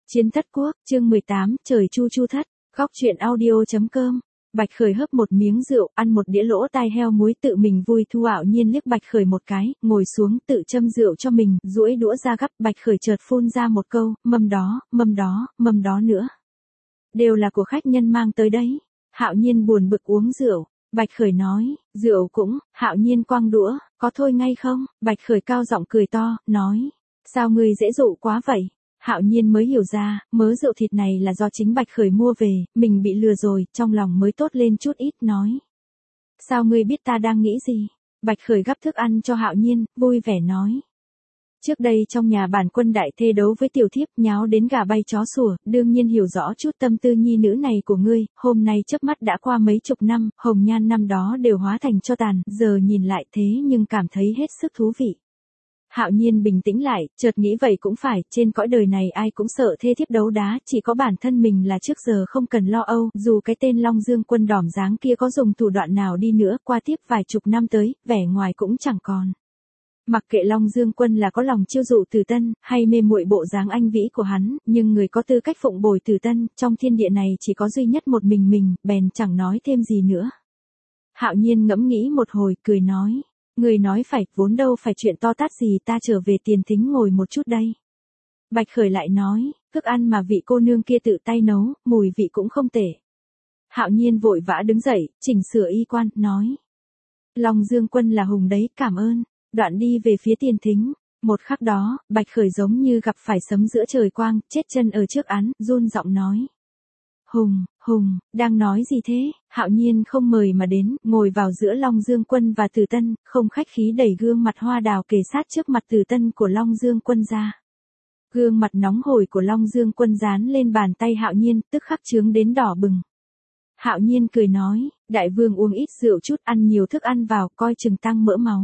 Chiến Thất Quốc, chương 18, trời chu chu thất, góc truyện audio.com. Bạch Khởi hớp một miếng rượu, ăn một đĩa lỗ tai heo muối tự mình vui thu ảo nhiên liếc Bạch Khởi một cái, ngồi xuống tự châm rượu cho mình, duỗi đũa ra gắp. Bạch Khởi chợt phun ra một câu, mâm đó nữa. Đều là của khách nhân mang tới đấy. Hạo Nhiên buồn bực uống rượu. Bạch Khởi nói, rượu cũng. Hạo Nhiên quăng đũa, có thôi ngay không? Bạch Khởi cao giọng cười to, nói, sao ngươi dễ dụ quá vậy? Hạo Nhiên mới hiểu ra, mớ rượu thịt này là do chính Bạch Khởi mua về, mình bị lừa rồi, trong lòng mới tốt lên chút ít, nói. Sao ngươi biết ta đang nghĩ gì? Bạch Khởi gắp thức ăn cho Hạo Nhiên, vui vẻ nói. Trước đây trong nhà bản quân đại thê đấu với tiểu thiếp, nháo đến gà bay chó sủa, đương nhiên hiểu rõ chút tâm tư nhi nữ này của ngươi, hôm nay chớp mắt đã qua mấy chục năm, hồng nhan năm đó đều hóa thành tro tàn, giờ nhìn lại thế nhưng cảm thấy hết sức thú vị. Hạo Nhiên bình tĩnh lại, chợt nghĩ vậy cũng phải, trên cõi đời này ai cũng sợ thê thiếp đấu đá, chỉ có bản thân mình là trước giờ không cần lo âu, dù cái tên Long Dương Quân đỏm dáng kia có dùng thủ đoạn nào đi nữa, qua tiếp vài chục năm tới, vẻ ngoài cũng chẳng còn. Mặc kệ Long Dương Quân là có lòng chiêu dụ Từ Tân, hay mê muội bộ dáng anh vĩ của hắn, nhưng người có tư cách phụng bồi Từ Tân, trong thiên địa này chỉ có duy nhất một mình, bèn chẳng nói thêm gì nữa. Hạo Nhiên ngẫm nghĩ một hồi, cười nói. Người nói phải, vốn đâu phải chuyện to tát gì, ta trở về tiền thính ngồi một chút đây. Bạch Khởi lại nói, thức ăn mà vị cô nương kia tự tay nấu, mùi vị cũng không tệ. Hạo Nhiên vội vã đứng dậy, chỉnh sửa y quan, nói. Long Dương Quân là hùng đấy, cảm ơn. Đoạn đi về phía tiền thính. Một khắc đó, Bạch Khởi giống như gặp phải sấm giữa trời quang, chết chân ở trước án, run giọng nói. Hùng, đang nói gì thế? Hạo Nhiên không mời mà đến, ngồi vào giữa Long Dương Quân và Từ Tân, không khách khí đẩy gương mặt hoa đào kề sát trước mặt Từ Tân của Long Dương Quân ra. Gương mặt nóng hổi của Long Dương Quân dán lên bàn tay Hạo Nhiên, tức khắc chướng đến đỏ bừng. Hạo Nhiên cười nói, đại vương uống ít rượu chút, ăn nhiều thức ăn vào, coi chừng tăng mỡ máu.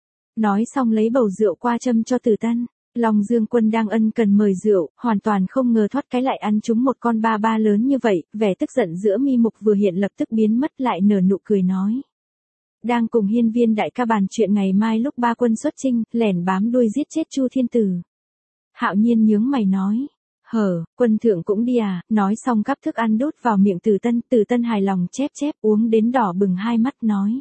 Nói xong lấy bầu rượu qua châm cho Từ Tân. Long Dương Quân đang ân cần mời rượu, hoàn toàn không ngờ thoát cái lại ăn trúng một con ba lớn như vậy, vẻ tức giận giữa mi mục vừa hiện lập tức biến mất, lại nở nụ cười nói. Đang cùng Hiên Viên đại ca bàn chuyện ngày mai lúc ba quân xuất chinh, lẻn bám đuôi giết chết Chu Thiên Tử. Hạo Nhiên nhướng mày nói. Quân thượng cũng đi à? Nói xong gắp thức ăn đút vào miệng Từ Tân hài lòng chép uống đến đỏ bừng hai mắt nói.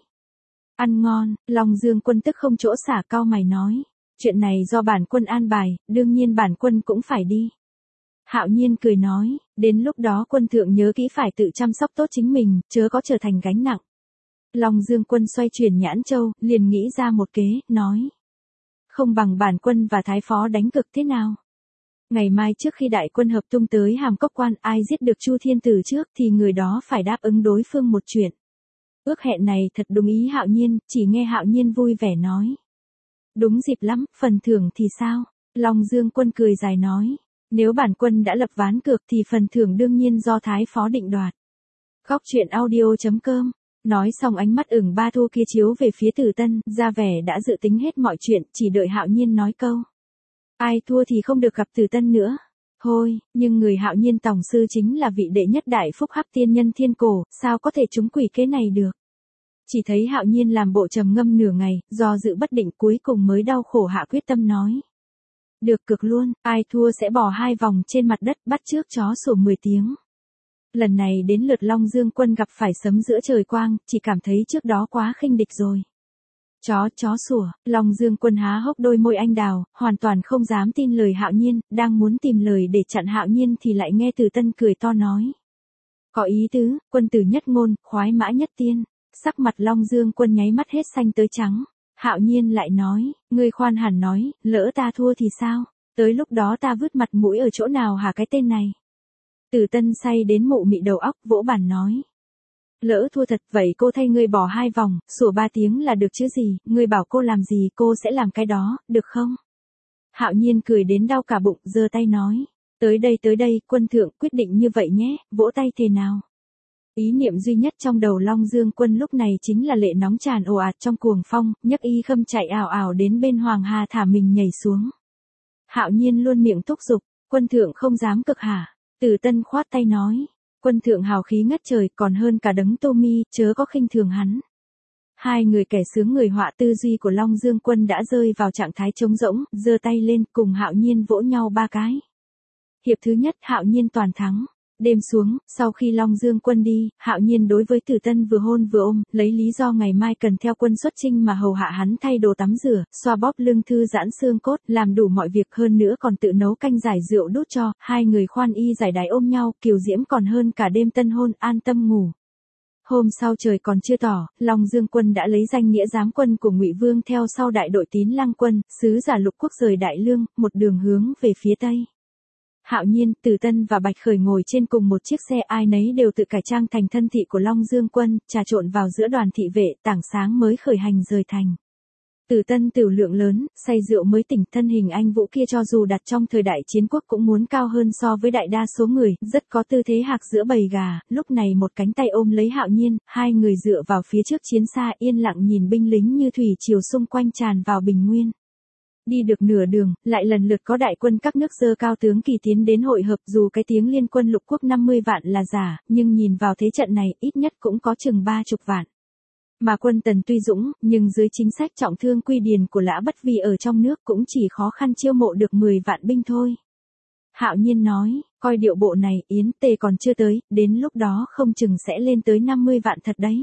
Ăn ngon. Long Dương Quân tức không chỗ xả, cau mày nói. Chuyện này do bản quân an bài, đương nhiên bản quân cũng phải đi. Hạo Nhiên cười nói, đến lúc đó quân thượng nhớ kỹ phải tự chăm sóc tốt chính mình, chớ có trở thành gánh nặng. Long Dương Quân xoay chuyển nhãn châu, liền nghĩ ra một kế, nói. Không bằng bản quân và thái phó đánh cực thế nào? Ngày mai trước khi đại quân hợp tung tới Hàm Cốc Quan, ai giết được Chu Thiên Tử trước thì người đó phải đáp ứng đối phương một chuyện. Ước hẹn này thật đúng ý Hạo Nhiên, chỉ nghe Hạo Nhiên vui vẻ nói. Đúng dịp lắm, phần thưởng thì sao? Long Dương Quân cười dài nói. Nếu bản quân đã lập ván cược thì phần thưởng đương nhiên do thái phó định đoạt. Góc truyện audio.com. Nói xong ánh mắt ửng ba thu kia chiếu về phía Từ Tân, ra vẻ đã dự tính hết mọi chuyện, chỉ đợi Hạo Nhiên nói câu. Ai thua thì không được gặp Từ Tân nữa. Thôi, nhưng người Hạo Nhiên tổng sư chính là vị đệ nhất đại phúc hắc tiên nhân thiên cổ, sao có thể trúng quỷ kế này được? Chỉ thấy Hạo Nhiên làm bộ trầm ngâm nửa ngày, do dự bất định cuối cùng mới đau khổ hạ quyết tâm nói. Được cực luôn, ai thua sẽ bỏ 2 vòng trên mặt đất, bắt trước chó sủa 10 tiếng. Lần này đến lượt Long Dương Quân gặp phải sấm giữa trời quang, chỉ cảm thấy trước đó quá khinh địch rồi. Chó sủa, Long Dương Quân há hốc đôi môi anh đào, hoàn toàn không dám tin lời Hạo Nhiên, đang muốn tìm lời để chặn Hạo Nhiên thì lại nghe Từ Tân cười to nói. Có ý tứ, quân tử nhất ngôn, khoái mã nhất tiên. Sắc mặt Long Dương Quân nháy mắt hết xanh tới trắng. Hạo Nhiên lại nói, ngươi khoan hẳn nói, lỡ ta thua thì sao? Tới lúc đó ta vứt mặt mũi ở chỗ nào hả cái tên này? Từ Tân say đến mụ mị đầu óc, vỗ bàn nói. Lỡ thua thật vậy cô thay ngươi bỏ 2 vòng, sủa 3 tiếng là được chứ gì, ngươi bảo cô làm gì cô sẽ làm cái đó, được không? Hạo Nhiên cười đến đau cả bụng, giơ tay nói. Tới đây, quân thượng quyết định như vậy nhé, vỗ tay thế nào? Ý niệm duy nhất trong đầu Long Dương Quân lúc này chính là lệ nóng tràn ồ ạt trong cuồng phong, nhấc y khâm chạy ảo ảo đến bên Hoàng Hà thả mình nhảy xuống. Hạo Nhiên luôn miệng thúc giục, quân thượng không dám cực hả? Từ Tân khoát tay nói, quân thượng hào khí ngất trời còn hơn cả đấng Tô Mi, chớ có khinh thường hắn. Hai người kẻ sướng người họa tư duy của Long Dương Quân đã rơi vào trạng thái trống rỗng, giơ tay lên cùng Hạo Nhiên vỗ nhau 3 cái. Hiệp thứ nhất Hạo Nhiên toàn thắng. Đêm xuống, sau khi Long Dương quân đi, Hạo Nhiên đối với Tử Tân vừa hôn vừa ôm, lấy lý do ngày mai cần theo quân xuất chinh mà hầu hạ hắn thay đồ tắm rửa, xoa bóp lưng thư giãn xương cốt, làm đủ mọi việc hơn nữa còn tự nấu canh giải rượu đút cho, hai người khoan y giải đái ôm nhau, kiều diễm còn hơn cả đêm tân hôn, an tâm ngủ. Hôm sau trời còn chưa tỏ, Long Dương quân đã lấy danh nghĩa giám quân của Ngụy Vương theo sau đại đội Tín Lăng quân, sứ giả Lục Quốc rời Đại Lương, một đường hướng về phía tây. Hạo Nhiên, Tử Tân và Bạch Khởi ngồi trên cùng một chiếc xe, ai nấy đều tự cải trang thành thân thị của Long Dương quân, trà trộn vào giữa đoàn thị vệ, tảng sáng mới khởi hành rời thành. Tử Tân tiểu lượng lớn, say rượu mới tỉnh, thân hình anh vũ kia cho dù đặt trong thời đại chiến quốc cũng muốn cao hơn so với đại đa số người, rất có tư thế hạc giữa bầy gà, lúc này một cánh tay ôm lấy Hạo Nhiên, hai người dựa vào phía trước chiến xa yên lặng nhìn binh lính như thủy triều xung quanh tràn vào bình nguyên. Đi được nửa đường, lại lần lượt có đại quân các nước dơ cao tướng kỳ tiến đến hội hợp, dù cái tiếng liên quân lục quốc 50 vạn là giả, nhưng nhìn vào thế trận này ít nhất cũng có chừng 30 vạn. Mà quân Tần tuy dũng, nhưng dưới chính sách trọng thương quy điền của Lã Bất Vi ở trong nước cũng chỉ khó khăn chiêu mộ được 10 vạn binh thôi. Hạo Nhiên nói, coi điệu bộ này Yến Tề còn chưa tới, đến lúc đó không chừng sẽ lên tới 50 vạn thật đấy.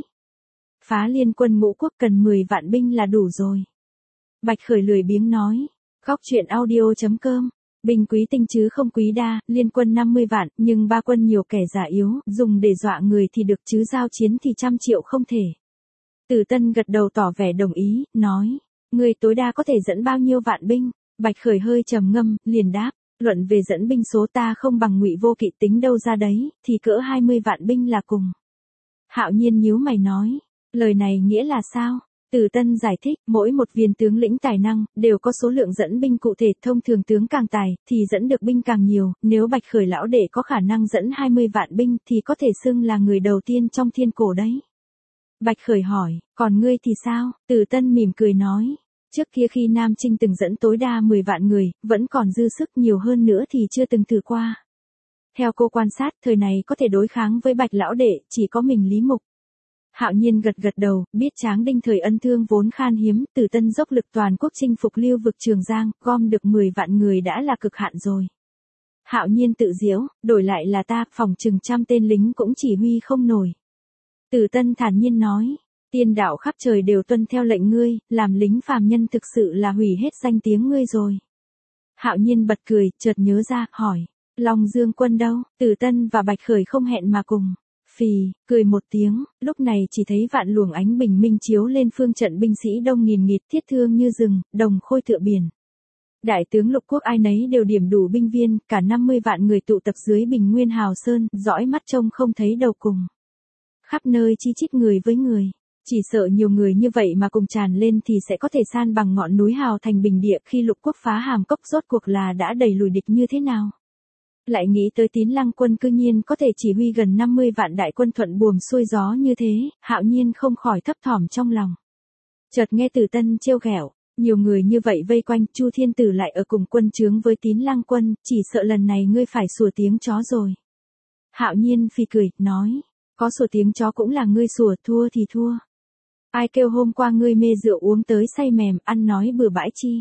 Phá liên quân Ngũ Quốc cần 10 vạn binh là đủ rồi. Bạch Khởi lười biếng nói, góc truyện audio.com, binh quý tinh chứ không quý đa, liên quân 50 vạn, nhưng ba quân nhiều kẻ giả yếu, dùng để dọa người thì được chứ giao chiến thì 100 triệu không thể. Tử Tân gật đầu tỏ vẻ đồng ý, nói, người tối đa có thể dẫn bao nhiêu vạn binh? Bạch Khởi hơi trầm ngâm, liền đáp, luận về dẫn binh số ta không bằng Ngụy Vô Kỵ tính đâu ra đấy, thì cỡ 20 vạn binh là cùng. Hạo Nhiên nhíu mày nói, lời này nghĩa là sao? Tử Tân giải thích, mỗi một viên tướng lĩnh tài năng, đều có số lượng dẫn binh cụ thể, thông thường tướng càng tài, thì dẫn được binh càng nhiều, nếu Bạch Khởi lão đệ có khả năng dẫn 20 vạn binh thì có thể xưng là người đầu tiên trong thiên cổ đấy. Bạch Khởi hỏi, còn ngươi thì sao? Tử Tân mỉm cười nói, trước kia khi Nam Trinh từng dẫn tối đa 10 vạn người, vẫn còn dư sức, nhiều hơn nữa thì chưa từng thử qua. Theo cô quan sát, thời này có thể đối kháng với Bạch lão đệ, chỉ có mình Lý Mục. Hạo Nhiên gật gật đầu, biết Tráng Đinh thời ân thương vốn khan hiếm, Tử Tân dốc lực toàn quốc chinh phục lưu vực Trường Giang, gom được 10 vạn người đã là cực hạn rồi. Hạo Nhiên tự giễu, đổi lại là ta, phòng chừng 100 tên lính cũng chỉ huy không nổi. Tử Tân thản nhiên nói, tiên đạo khắp trời đều tuân theo lệnh ngươi, làm lính phàm nhân thực sự là hủy hết danh tiếng ngươi rồi. Hạo Nhiên bật cười, chợt nhớ ra, hỏi, Long Dương quân đâu? Tử Tân và Bạch Khởi không hẹn mà cùng. Phì, cười một tiếng, lúc này chỉ thấy vạn luồng ánh bình minh chiếu lên phương trận binh sĩ đông nghìn nghịt, thiết thương như rừng, đồng khôi tựa biển. Đại tướng Lục Quốc ai nấy đều điểm đủ binh viên, cả 50 vạn người tụ tập dưới bình nguyên hào sơn, dõi mắt trông không thấy đầu cùng. Khắp nơi chi chít người với người, chỉ sợ nhiều người như vậy mà cùng tràn lên thì sẽ có thể san bằng ngọn núi hào thành bình địa, khi Lục Quốc phá Hàm Cốc rốt cuộc là đã đẩy lùi địch như thế nào. Lại nghĩ tới Tín Lăng quân cư nhiên có thể chỉ huy gần 50 vạn đại quân thuận buồm xuôi gió như thế, Hạo Nhiên không khỏi thấp thỏm trong lòng. Chợt nghe Tử Tân trêu ghẹo, nhiều người như vậy vây quanh, Chu Thiên Tử lại ở cùng quân chướng với Tín Lăng quân, chỉ sợ lần này ngươi phải sủa tiếng chó rồi. Hạo Nhiên phì cười, nói, có sủa tiếng chó cũng là ngươi sủa, thua thì thua. Ai kêu hôm qua ngươi mê rượu uống tới say mềm, ăn nói bừa bãi chi.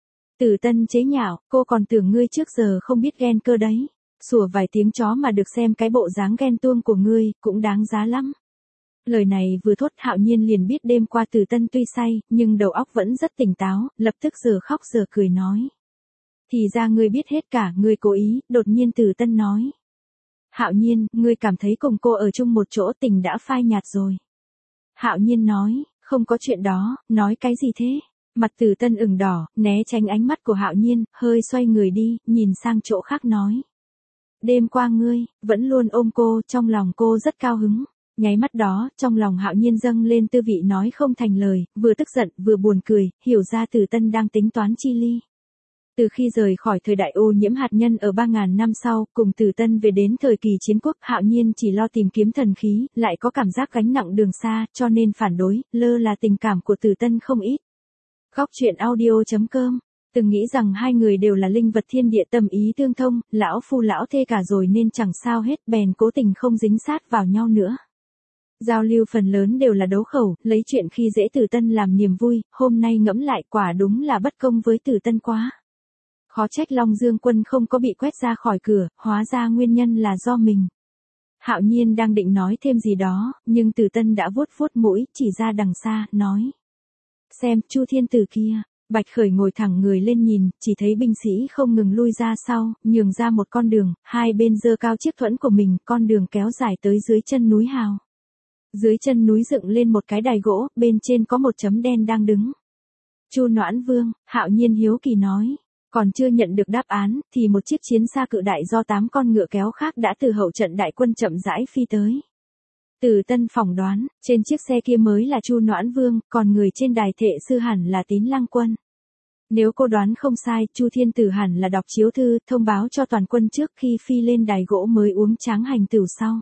Tử Tân chế nhạo, cô còn tưởng ngươi trước giờ không biết ghen cơ đấy. Sủa vài tiếng chó mà được xem cái bộ dáng ghen tuông của ngươi, cũng đáng giá lắm. Lời này vừa thốt, Hạo Nhiên liền biết đêm qua Tử Tân tuy say, nhưng đầu óc vẫn rất tỉnh táo, lập tức giờ khóc giờ cười nói. Thì ra ngươi biết hết cả, ngươi cố ý, đột nhiên Tử Tân nói. Hạo Nhiên, ngươi cảm thấy cùng cô ở chung một chỗ tình đã phai nhạt rồi. Hạo Nhiên nói, không có chuyện đó, nói cái gì thế? Mặt Tử Tân ửng đỏ, né tránh ánh mắt của Hạo Nhiên, hơi xoay người đi, nhìn sang chỗ khác nói. Đêm qua ngươi, vẫn luôn ôm cô, trong lòng cô rất cao hứng. Nháy mắt đó, trong lòng Hạo Nhiên dâng lên tư vị nói không thành lời, vừa tức giận, vừa buồn cười, hiểu ra Tử Tân đang tính toán chi ly. Từ khi rời khỏi thời đại ô nhiễm hạt nhân ở 3.000 năm sau, cùng Tử Tân về đến thời kỳ chiến quốc, Hạo Nhiên chỉ lo tìm kiếm thần khí, lại có cảm giác gánh nặng đường xa, cho nên phản đối, lơ là tình cảm của Tử Tân không ít. Góc truyện audio.com, từng nghĩ rằng hai người đều là linh vật thiên địa tâm ý tương thông, lão phu lão thê cả rồi nên chẳng sao hết, bèn cố tình không dính sát vào nhau nữa. Giao lưu phần lớn đều là đấu khẩu, lấy chuyện khi dễ Tử Tân làm niềm vui, hôm nay ngẫm lại quả đúng là bất công với Tử Tân quá. Khó trách Long Dương Quân không có bị quét ra khỏi cửa, hóa ra nguyên nhân là do mình. Hạo Nhiên đang định nói thêm gì đó, nhưng Từ Tân đã vuốt vuốt mũi, chỉ ra đằng xa, nói. Xem, Chu Thiên Tử kia. Bạch Khởi ngồi thẳng người lên nhìn, chỉ thấy binh sĩ không ngừng lui ra sau, nhường ra một con đường, hai bên giơ cao chiếc thuẫn của mình, con đường kéo dài tới dưới chân núi hào. Dưới chân núi dựng lên một cái đài gỗ, bên trên có một chấm đen đang đứng. Chu Noãn Vương, Hạo Nhiên hiếu kỳ nói. Còn chưa nhận được đáp án, thì một chiếc chiến xa cự đại do 8 con ngựa kéo khác đã từ hậu trận đại quân chậm rãi phi tới. Từ Tân phỏng đoán, trên chiếc xe kia mới là Chu Noãn Vương, còn người trên đài thệ sư hẳn là Tín Lăng Quân. Nếu cô đoán không sai, Chu Thiên Tử hẳn là đọc chiếu thư, thông báo cho toàn quân trước khi phi lên đài gỗ mới uống tráng hành tửu sau.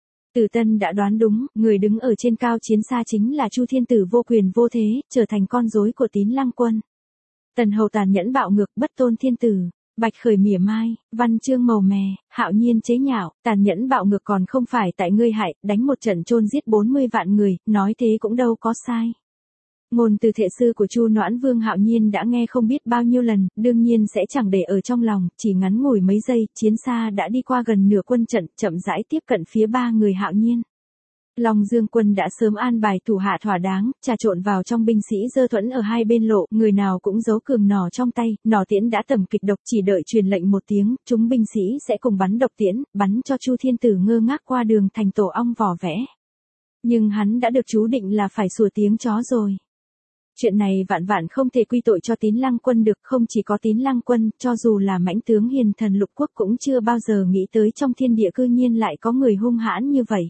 Từ Tân đã đoán đúng, người đứng ở trên cao chiến xa chính là Chu Thiên Tử vô quyền vô thế, trở thành con rối của Tín Lăng Quân. Tần Hầu tàn nhẫn bạo ngược, bất tôn thiên tử. Bạch Khởi mỉa mai, văn chương màu mè, Hạo Nhiên chế nhạo, tàn nhẫn bạo ngược còn không phải tại ngươi hại, đánh một trận chôn giết 40 vạn người, nói thế cũng đâu có sai. Ngôn từ thệ sư của Chu Noãn Vương Hạo Nhiên đã nghe không biết bao nhiêu lần, đương nhiên sẽ chẳng để ở trong lòng, chỉ ngắn ngủi mấy giây, chiến xa đã đi qua gần nửa quân trận, chậm rãi tiếp cận phía ba người Hạo Nhiên. Long Dương Quân đã sớm an bài thủ hạ thỏa đáng, trà trộn vào trong binh sĩ giơ thuẫn ở hai bên lộ, người nào cũng giấu cường nỏ trong tay, nỏ tiễn đã tầm kịch độc, chỉ đợi truyền lệnh một tiếng, chúng binh sĩ sẽ cùng bắn độc tiễn, bắn cho Chu Thiên Tử ngơ ngác qua đường thành tổ ong vỏ vẽ. Nhưng hắn đã được chú định là phải sủa tiếng chó rồi. Chuyện này vạn vạn không thể quy tội cho Tín Lăng Quân được, không chỉ có Tín Lăng Quân, cho dù là mãnh tướng hiền thần lục quốc cũng chưa bao giờ nghĩ tới trong thiên địa cư nhiên lại có người hung hãn như vậy.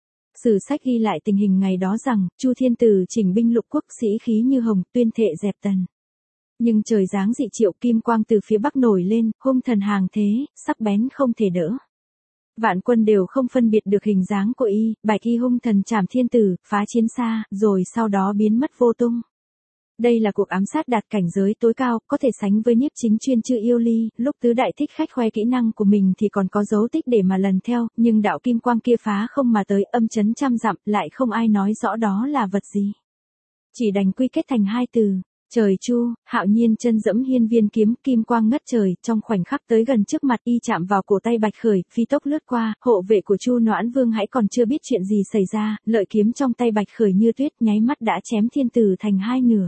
Sử sách ghi lại tình hình ngày đó rằng, Chu Thiên Tử chỉnh binh lục quốc sĩ khí như hồng, tuyên thệ dẹp Tần. Nhưng trời giáng dị triệu, kim quang từ phía bắc nổi lên, hung thần hàng thế, sắc bén không thể đỡ. Vạn quân đều không phân biệt được hình dáng của y, bạch y hung thần trảm thiên tử, phá chiến xa, rồi sau đó biến mất vô tung. Đây là cuộc ám sát đạt cảnh giới tối cao, có thể sánh với Nhiếp Chính chuyên chư yêu ly, lúc tứ đại thích khách khoe kỹ năng của mình thì còn có dấu tích để mà lần theo, nhưng đạo kim quang kia phá không mà tới, âm chấn trăm dặm, lại không ai nói rõ đó là vật gì. Chỉ đành quy kết thành hai từ, trời chu. Hạo Nhiên chân dẫm hiên viên kiếm, kim quang ngất trời, trong khoảnh khắc tới gần trước mặt y chạm vào cổ tay Bạch Khởi, phi tốc lướt qua, hộ vệ của Chu Noãn Vương hãy còn chưa biết chuyện gì xảy ra, lợi kiếm trong tay Bạch Khởi như tuyết, nháy mắt đã chém thiên tử thành hai nửa.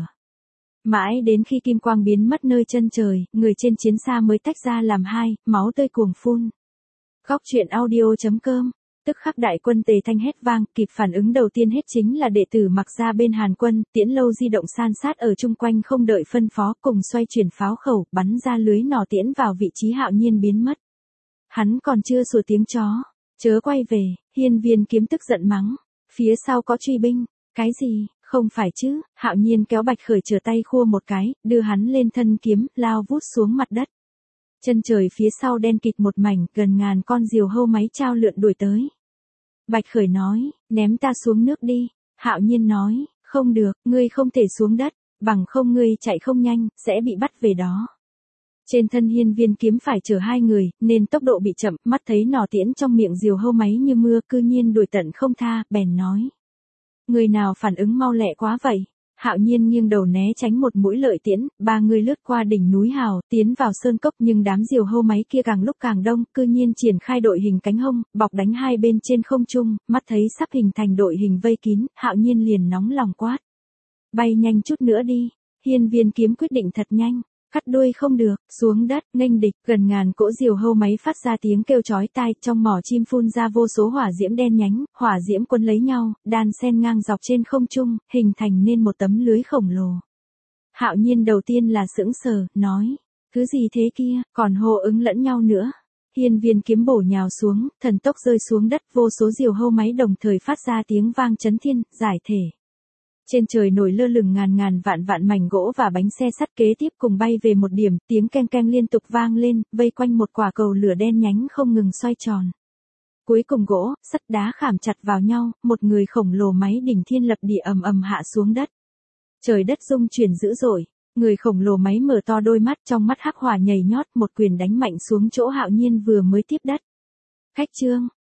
Mãi đến khi kim quang biến mất nơi chân trời, người trên chiến xa mới tách ra làm hai, máu tươi cuồng phun. Góc truyện audio.com. Tức khắc đại quân Tề thanh hét vang, kịp phản ứng đầu tiên hết chính là đệ tử Mặc Gia bên Hàn Quân, Tiễn Lâu di động san sát ở chung quanh không đợi phân phó, cùng xoay chuyển pháo khẩu, bắn ra lưới nỏ tiễn vào vị trí Hạo Nhiên biến mất. Hắn còn chưa sủa tiếng chó, chớ quay về. Hiên viên kiếm tức giận mắng, phía sau có truy binh. Cái gì? Không phải chứ. Hạo Nhiên kéo Bạch Khởi trở tay khua một cái, đưa hắn lên thân kiếm, lao vút xuống mặt đất. Chân trời phía sau đen kịt một mảnh, gần ngàn con diều hâu máy trao lượn đuổi tới. Bạch Khởi nói, ném ta xuống nước đi. Hạo Nhiên nói, không được, ngươi không thể xuống đất, bằng không ngươi chạy không nhanh, sẽ bị bắt về đó. Trên thân hiên viên kiếm phải chở hai người, nên tốc độ bị chậm, mắt thấy nỏ tiễn trong miệng diều hâu máy như mưa, cư nhiên đuổi tận không tha, bèn nói. Người nào phản ứng mau lẹ quá vậy? Hạo Nhiên nghiêng đầu né tránh một mũi lợi tiễn, ba người lướt qua đỉnh núi hào, tiến vào sơn cốc, nhưng đám diều hâu máy kia càng lúc càng đông, cư nhiên triển khai đội hình cánh hông, bọc đánh hai bên trên không trung, mắt thấy sắp hình thành đội hình vây kín, Hạo Nhiên liền nóng lòng quát. Bay nhanh chút nữa đi. Hiên viên kiếm quyết định thật nhanh. Cắt đuôi không được, xuống đất, nghênh địch, gần ngàn cỗ diều hâu máy phát ra tiếng kêu chói tai, trong mỏ chim phun ra vô số hỏa diễm đen nhánh, hỏa diễm quấn lấy nhau, đan xen ngang dọc trên không trung, hình thành nên một tấm lưới khổng lồ. Hạo Nhiên đầu tiên là sững sờ, nói, thứ gì thế kia, còn hô ứng lẫn nhau nữa. Hiên viên kiếm bổ nhào xuống, thần tốc rơi xuống đất, vô số diều hâu máy đồng thời phát ra tiếng vang chấn thiên, giải thể. Trên trời nổi lơ lửng ngàn ngàn vạn vạn mảnh gỗ và bánh xe sắt kế tiếp cùng bay về một điểm, tiếng keng keng liên tục vang lên, vây quanh một quả cầu lửa đen nhánh không ngừng xoay tròn. Cuối cùng gỗ, sắt đá khảm chặt vào nhau, một người khổng lồ máy đỉnh thiên lập địa ầm ầm hạ xuống đất. Trời đất rung chuyển dữ dội, người khổng lồ máy mở to đôi mắt, trong mắt hắc hỏa nhảy nhót, một quyền đánh mạnh xuống chỗ Hạo Nhiên vừa mới tiếp đất. Khách trương,